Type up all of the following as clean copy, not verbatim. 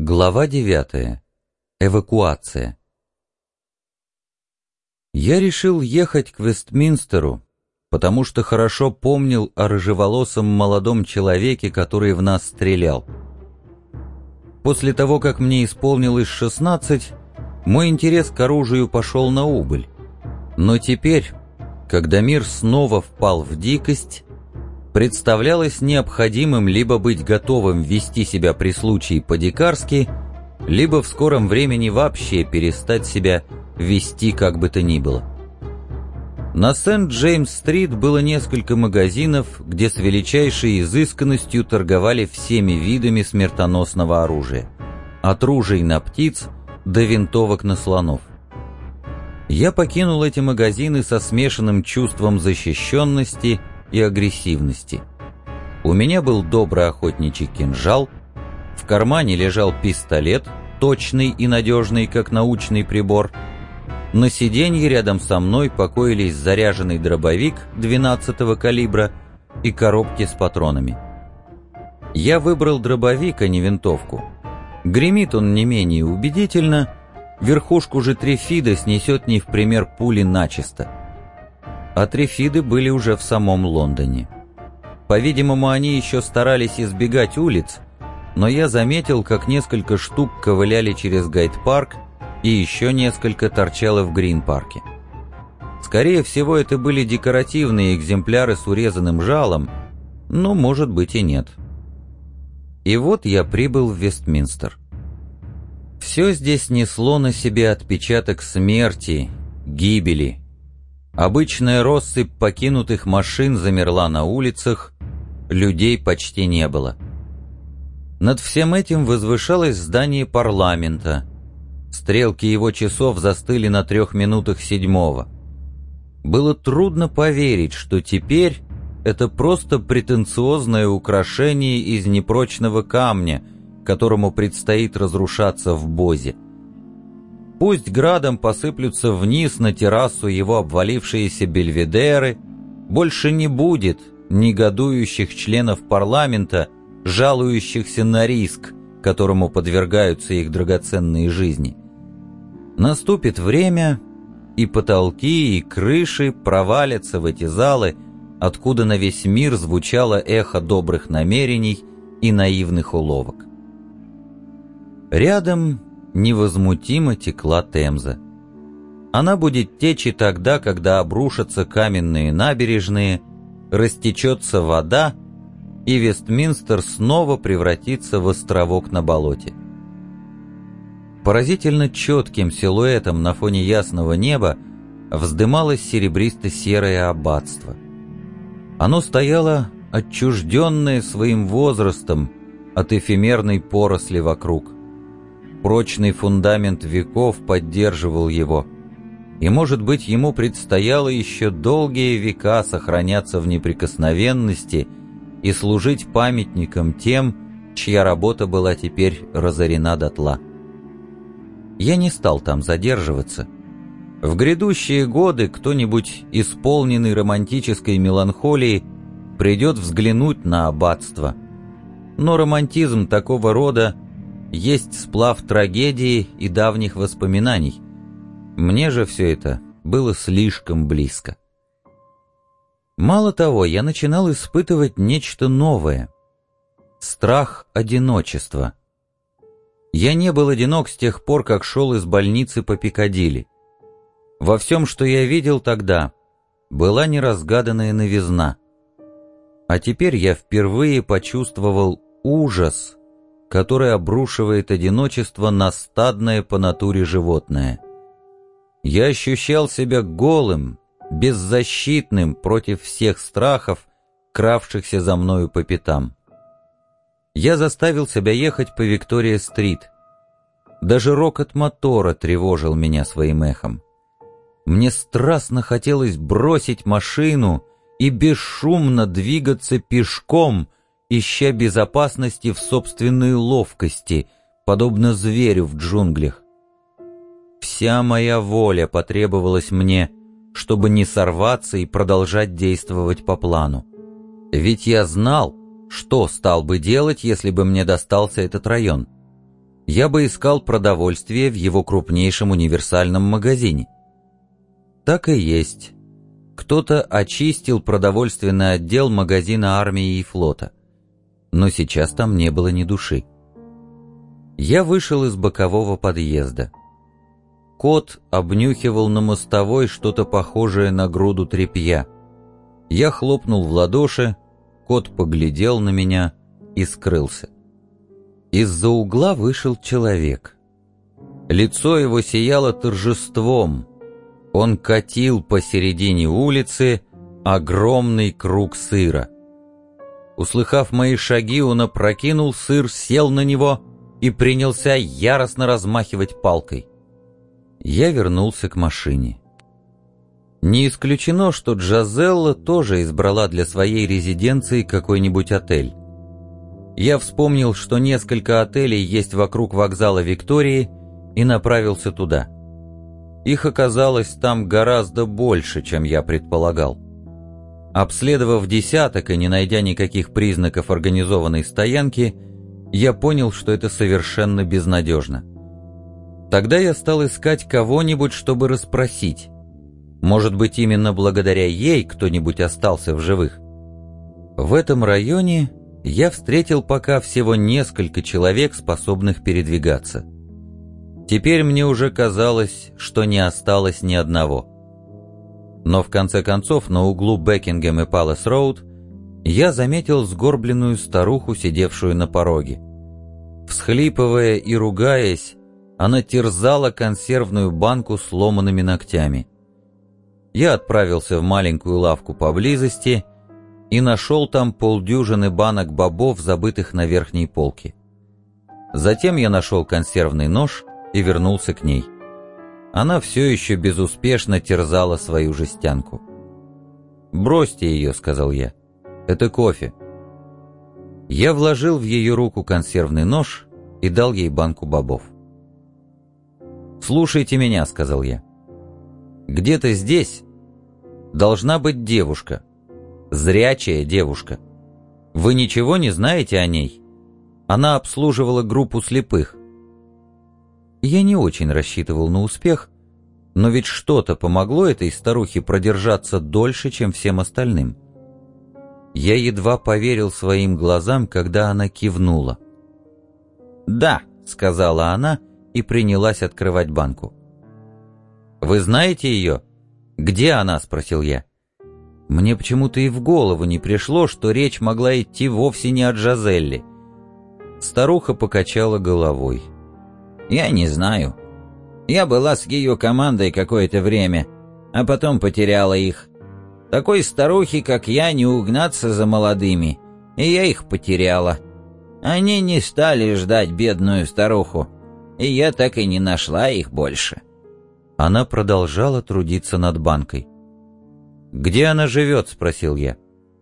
Глава 9. Эвакуация. Я решил ехать к Вестминстеру, потому что хорошо помнил о рыжеволосом молодом человеке, который в нас стрелял. После того, как мне исполнилось 16, мой интерес к оружию пошел на убыль. Но теперь, когда мир снова впал в дикость, представлялось необходимым либо быть готовым вести себя при случае по-дикарски, либо в скором времени вообще перестать себя вести как бы то ни было. На Сент-Джеймс-стрит было несколько магазинов, где с величайшей изысканностью торговали всеми видами смертоносного оружия, от ружей на птиц до винтовок на слонов. Я покинул эти магазины со смешанным чувством защищенности и агрессивности. У меня был добрый охотничий кинжал, в кармане лежал пистолет, точный и надежный, как научный прибор. На сиденье рядом со мной покоились заряженный дробовик 12-го калибра и коробки с патронами. Я выбрал дробовик, а не винтовку. Гремит он не менее убедительно, верхушку же трифида снесет не в пример пули начисто. А трифиды были уже в самом Лондоне. По-видимому, они еще старались избегать улиц, но я заметил, как несколько штук ковыляли через Гайд-парк и еще несколько торчало в Грин-парке. Скорее всего, это были декоративные экземпляры с урезанным жалом, но, может быть, и нет. И вот я прибыл в Вестминстер. Все здесь несло на себе отпечаток смерти, гибели. Обычная россыпь покинутых машин замерла на улицах, людей почти не было. Над всем этим возвышалось здание парламента. Стрелки его часов застыли на 3 минутах 7. Было трудно поверить, что теперь это просто претенциозное украшение из непрочного камня, которому предстоит разрушаться в Бозе. Пусть градом посыплются вниз на террасу его обвалившиеся бельведеры, больше не будет негодующих членов парламента, жалующихся на риск, которому подвергаются их драгоценные жизни. Наступит время, и потолки, и крыши провалятся в эти залы, откуда на весь мир звучало эхо добрых намерений и наивных уловок. Рядом невозмутимо текла Темза. Она будет течь и тогда, когда обрушатся каменные набережные, растечется вода, и Вестминстер снова превратится в островок на болоте. Поразительно четким силуэтом на фоне ясного неба вздымалось серебристо-серое аббатство. Оно стояло отчужденное своим возрастом от эфемерной поросли вокруг. Прочный фундамент веков поддерживал его, и, может быть, ему предстояло еще долгие века сохраняться в неприкосновенности и служить памятником тем, чья работа была теперь разорена дотла. Я не стал там задерживаться. В грядущие годы кто-нибудь, исполненный романтической меланхолией, придет взглянуть на аббатство. Но романтизм такого рода есть сплав трагедии и давних воспоминаний. Мне же все это было слишком близко. Мало того, я начинал испытывать нечто новое — страх одиночества. Я не был одинок с тех пор, как шел из больницы по Пикадилли. Во всем, что я видел тогда, была неразгаданная новизна. А теперь я впервые почувствовал ужас, который обрушивает одиночество на стадное по натуре животное. Я ощущал себя голым, беззащитным против всех страхов, кравшихся за мною по пятам. Я заставил себя ехать по Виктория-стрит. Даже рокот мотора тревожил меня своим эхом. Мне страстно хотелось бросить машину и бесшумно двигаться пешком, ища безопасности в собственной ловкости, подобно зверю в джунглях. Вся моя воля потребовалась мне, чтобы не сорваться и продолжать действовать по плану. Ведь я знал, что стал бы делать, если бы мне достался этот район. Я бы искал продовольствие в его крупнейшем универсальном магазине. Так и есть. Кто-то очистил продовольственный отдел магазина армии и флота. Но сейчас там не было ни души. Я вышел из бокового подъезда. Кот обнюхивал на мостовой что-то похожее на груду тряпья. Я хлопнул в ладоши, кот поглядел на меня и скрылся. Из-за угла вышел человек. Лицо его сияло торжеством. Он катил посередине улицы огромный круг сыра. Услыхав мои шаги, он опрокинул сыр, сел на него и принялся яростно размахивать палкой. Я вернулся к машине. Не исключено, что Джазелла тоже избрала для своей резиденции какой-нибудь отель. Я вспомнил, что несколько отелей есть вокруг вокзала Виктории, и направился туда. Их оказалось там гораздо больше, чем я предполагал. Обследовав десяток и не найдя никаких признаков организованной стоянки, я понял, что это совершенно безнадежно. Тогда я стал искать кого-нибудь, чтобы расспросить. Может быть, именно благодаря ей кто-нибудь остался в живых. В этом районе я встретил пока всего несколько человек, способных передвигаться. Теперь мне уже казалось, что не осталось ни одного. Но в конце концов на углу Бекингем и Палас-Роуд я заметил сгорбленную старуху, сидевшую на пороге. Всхлипывая и ругаясь, она терзала консервную банку сломанными ногтями. Я отправился в маленькую лавку поблизости и нашел там полдюжины банок бобов, забытых на верхней полке. Затем я нашел консервный нож и вернулся к ней. Она все еще безуспешно терзала свою жестянку. «Бросьте ее», — сказал я. «Это кофе». Я вложил в ее руку консервный нож и дал ей банку бобов. «Слушайте меня», — сказал я. «Где-то здесь должна быть девушка, зрячая девушка. Вы ничего не знаете о ней? Она обслуживала группу слепых». Я не очень рассчитывал на успех, но ведь что-то помогло этой старухе продержаться дольше, чем всем остальным. Я едва поверил своим глазам, когда она кивнула. «Да», — сказала она и принялась открывать банку. «Вы знаете ее? Где она?» — спросил я. Мне почему-то и в голову не пришло, что речь могла идти вовсе не о Джазелле. Старуха покачала головой. «Я не знаю. Я была с ее командой какое-то время, а потом потеряла их. Такой старухи, как я, не угнаться за молодыми, и я их потеряла. Они не стали ждать бедную старуху, и я так и не нашла их больше». Она продолжала трудиться над банкой. «Где она живет?» — спросил я.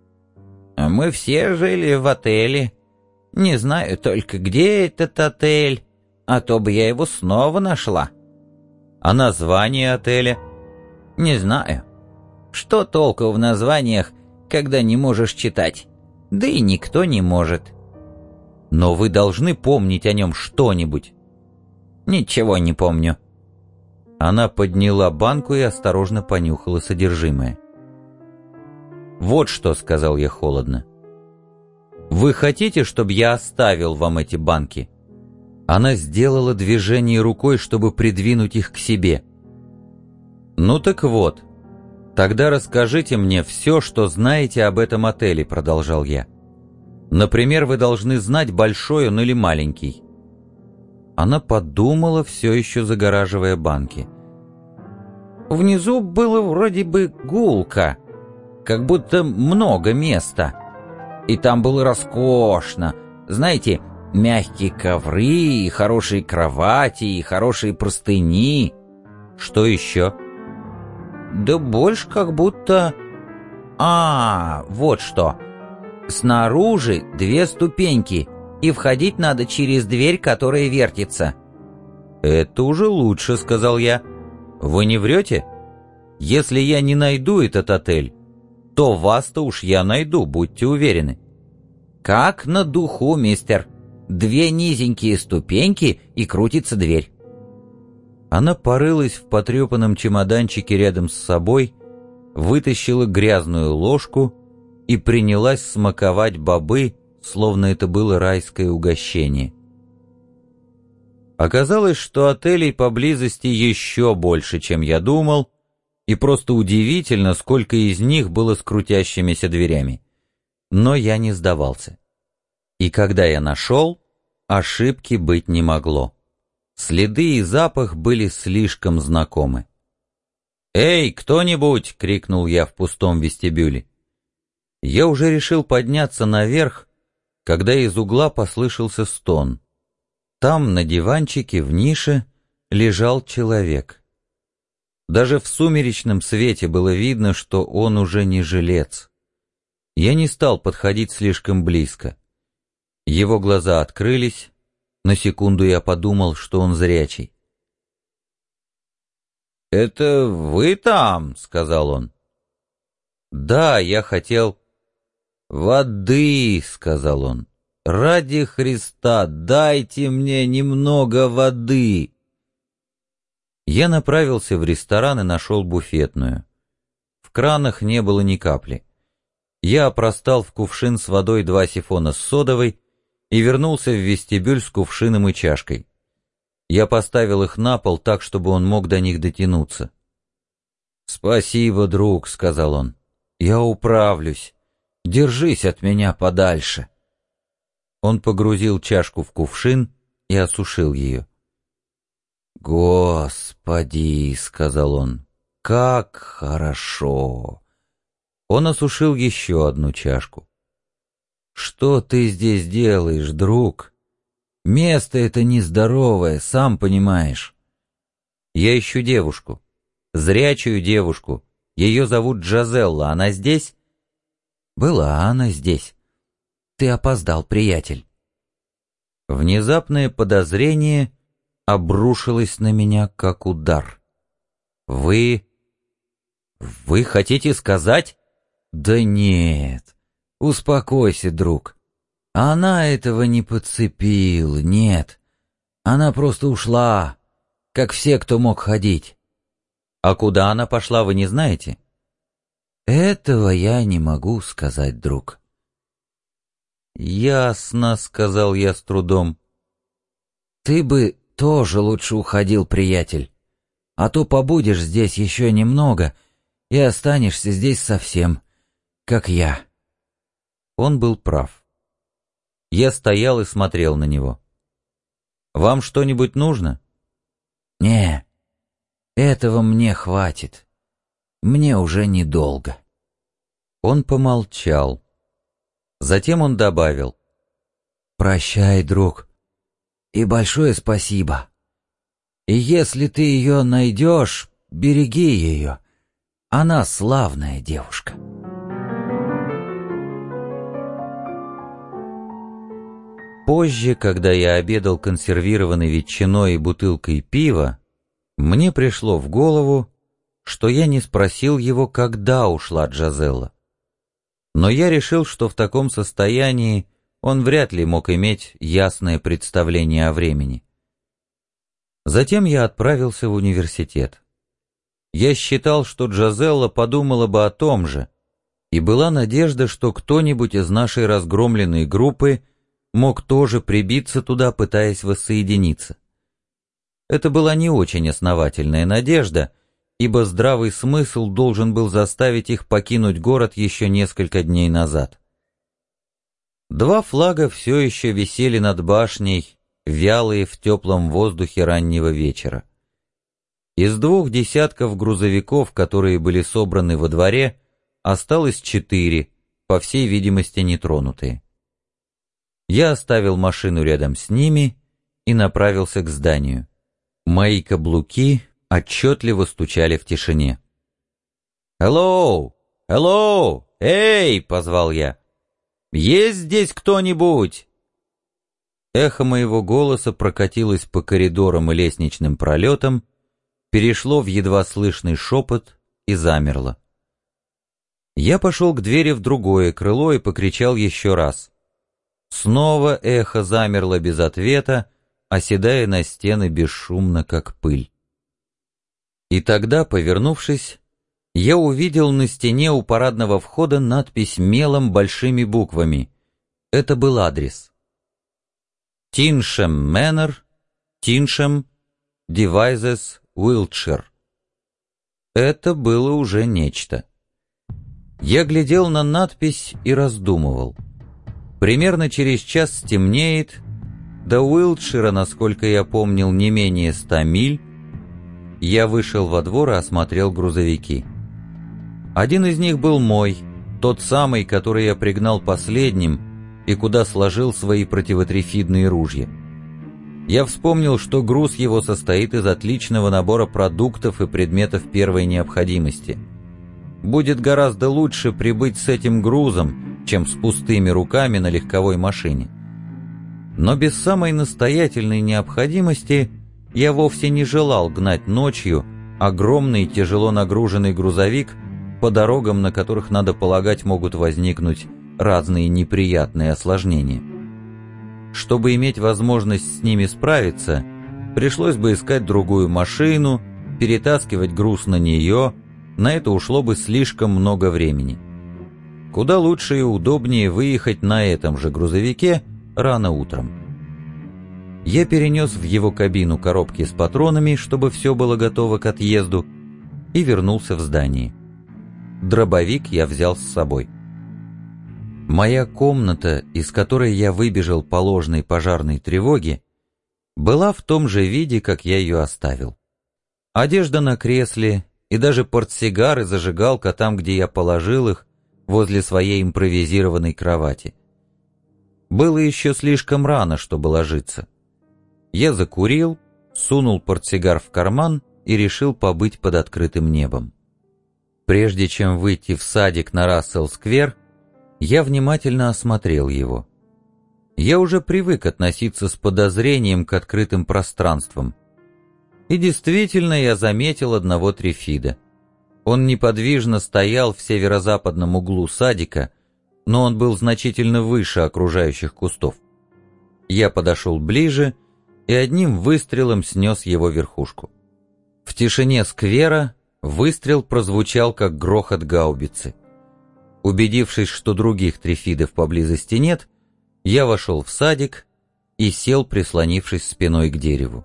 «Мы все жили в отеле. Не знаю только, где этот отель, а то бы я его снова нашла». «А название отеля?» «Не знаю. Что толку в названиях, когда не можешь читать? Да и никто не может». «Но вы должны помнить о нем что-нибудь». «Ничего не помню». Она подняла банку и осторожно понюхала содержимое. «Вот что», — сказал я холодно. «Вы хотите, чтобы я оставил вам эти банки?» Она сделала движение рукой, чтобы придвинуть их к себе. «Ну так вот, тогда расскажите мне все, что знаете об этом отеле», — продолжал я. «Например, вы должны знать, большой он или маленький». Она подумала, все еще загораживая банки. «Внизу было вроде бы гулко, как будто много места. И там было роскошно. Знаете, мягкие ковры, и хорошие кровати, и хорошие простыни». «Что еще?» «Да больше как будто...» вот что. Снаружи 2 ступеньки, и входить надо через дверь, которая вертится». «Это уже лучше», — сказал я. «Вы не врете? Если я не найду этот отель, то вас-то уж я найду, будьте уверены». «Как на духу, мистер. 2 низенькие ступеньки, и крутится дверь». Она порылась в потрепанном чемоданчике рядом с собой, вытащила грязную ложку и принялась смаковать бобы, словно это было райское угощение. Оказалось, что отелей поблизости еще больше, чем я думал, и просто удивительно, сколько из них было с крутящимися дверями. Но я не сдавался. И когда я нашел, ошибки быть не могло. Следы и запах были слишком знакомы. «Эй, кто-нибудь!» — крикнул я в пустом вестибюле. Я уже решил подняться наверх, когда из угла послышался стон. Там, на диванчике, в нише, лежал человек. Даже в сумеречном свете было видно, что он уже не жилец. Я не стал подходить слишком близко. Его глаза открылись. На секунду я подумал, что он зрячий. «Это вы там?» — сказал он. «Да, я хотел...» «Воды!» — сказал он. «Ради Христа, дайте мне немного воды!» Я направился в ресторан и нашел буфетную. В кранах не было ни капли. Я опростал в кувшин с водой 2 сифона с содовой и вернулся в вестибюль с кувшином и чашкой. Я поставил их на пол так, чтобы он мог до них дотянуться. «Спасибо, друг», — сказал он. «Я управлюсь. Держись от меня подальше». Он погрузил чашку в кувшин и осушил ее. «Господи», — сказал он, — «как хорошо». Он осушил еще одну чашку. «Что ты здесь делаешь, друг? Место это нездоровое, сам понимаешь». «Я ищу девушку. Зрячую девушку. Ее зовут Джазелла. Она здесь?» «Была она здесь. Ты опоздал, приятель». Внезапное подозрение обрушилось на меня, как удар. «Вы хотите сказать?» «Да нет. Успокойся, друг. Она этого не подцепила, нет. Она просто ушла, как все, кто мог ходить». «А куда она пошла, вы не знаете?» «Этого я не могу сказать, друг». «Ясно», — сказал я с трудом. «Ты бы тоже лучше уходил, приятель. А то побудешь здесь еще немного и останешься здесь совсем, как я». Он был прав. Я стоял и смотрел на него. «Вам что-нибудь нужно?» «Не, этого мне хватит. Мне уже недолго». Он помолчал. Затем он добавил. «Прощай, друг, и большое спасибо. И если ты ее найдешь, береги ее. Она славная девушка». Позже, когда я обедал консервированной ветчиной и бутылкой пива, мне пришло в голову, что я не спросил его, когда ушла Джазелла. Но я решил, что в таком состоянии он вряд ли мог иметь ясное представление о времени. Затем я отправился в университет. Я считал, что Джазелла подумала бы о том же, и была надежда, что кто-нибудь из нашей разгромленной группы мог тоже прибиться туда, пытаясь воссоединиться. Это была не очень основательная надежда, ибо здравый смысл должен был заставить их покинуть город еще несколько дней назад. 2 флага все еще висели над башней, вялые в теплом воздухе раннего вечера. Из 2 десятков грузовиков, которые были собраны во дворе, осталось 4, по всей видимости, нетронутые. Я оставил машину рядом с ними и направился к зданию. Мои каблуки отчетливо стучали в тишине. «Hello! Hello! Эй!» — позвал я. «Есть здесь кто-нибудь?» Эхо моего голоса прокатилось по коридорам и лестничным пролетам, перешло в едва слышный шепот и замерло. Я пошел к двери в другое крыло и покричал еще раз. Снова эхо замерло без ответа, оседая на стены бесшумно, как пыль. И тогда, повернувшись, я увидел на стене у парадного входа надпись мелом большими буквами. Это был адрес. Тиншем Мэннер, Тиншем, Девайзес, Уилтшир. Это было уже нечто. Я глядел на надпись и раздумывал. Примерно через час стемнеет, до Уилтшира, насколько я помнил, не менее 100 миль. Я вышел во двор и осмотрел грузовики. Один из них был мой, тот самый, который я пригнал последним и куда сложил свои противотрифидные ружья. Я вспомнил, что груз его состоит из отличного набора продуктов и предметов первой необходимости. Будет гораздо лучше прибыть с этим грузом, чем с пустыми руками на легковой машине. Но без самой настоятельной необходимости я вовсе не желал гнать ночью огромный тяжело нагруженный грузовик по дорогам, на которых, надо полагать, могут возникнуть разные неприятные осложнения. Чтобы иметь возможность с ними справиться, пришлось бы искать другую машину, перетаскивать груз на нее, на это ушло бы слишком много времени. Куда лучше и удобнее выехать на этом же грузовике рано утром. Я перенес в его кабину коробки с патронами, чтобы все было готово к отъезду, и вернулся в здание. Дробовик я взял с собой. Моя комната, из которой я выбежал по ложной пожарной тревоге, была в том же виде, как я ее оставил. Одежда на кресле и даже портсигар и зажигалка там, где я положил их, возле своей импровизированной кровати. Было еще слишком рано, чтобы ложиться. Я закурил, сунул портсигар в карман и решил побыть под открытым небом. Прежде чем выйти в садик на Рассел-сквер, я внимательно осмотрел его. Я уже привык относиться с подозрением к открытым пространствам. И действительно я заметил одного трифида. Он неподвижно стоял в северо-западном углу садика, но он был значительно выше окружающих кустов. Я подошел ближе и одним выстрелом снес его верхушку. В тишине сквера выстрел прозвучал, как грохот гаубицы. Убедившись, что других трифидов поблизости нет, я вошел в садик и сел, прислонившись спиной к дереву.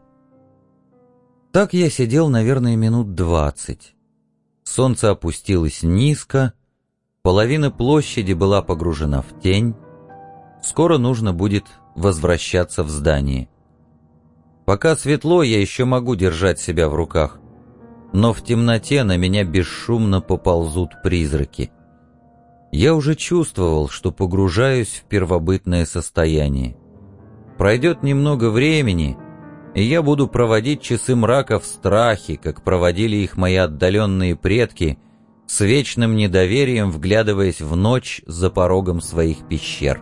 Так я сидел, наверное, минут 20. Солнце опустилось низко, половина площади была погружена в тень. Скоро нужно будет возвращаться в здание. Пока светло, я еще могу держать себя в руках, но в темноте на меня бесшумно поползут призраки. Я уже чувствовал, что погружаюсь в первобытное состояние. Пройдет немного времени, и я буду проводить часы мрака в страхе, как проводили их мои отдаленные предки, с вечным недоверием вглядываясь в ночь за порогом своих пещер.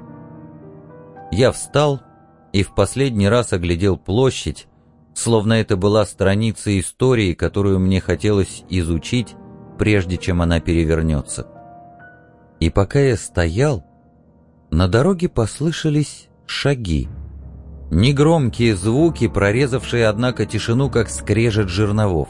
Я встал и в последний раз оглядел площадь, словно это была страница истории, которую мне хотелось изучить, прежде чем она перевернется. И пока я стоял, на дороге послышались шаги. Негромкие звуки, прорезавшие, однако, тишину, как скрежет жерновов.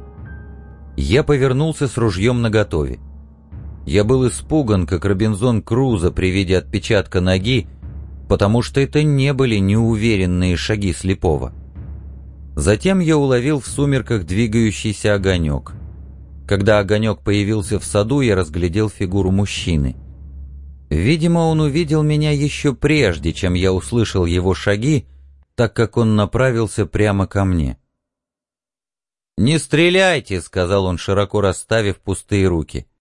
Я повернулся с ружьем наготове. Я был испуган, как Робинзон Крузо при виде отпечатка ноги, потому что это не были неуверенные шаги слепого. Затем я уловил в сумерках двигающийся огонек. Когда огонек появился в саду, я разглядел фигуру мужчины. Видимо, он увидел меня еще прежде, чем я услышал его шаги, так как он направился прямо ко мне. «Не стреляйте», — сказал он, широко расставив пустые руки.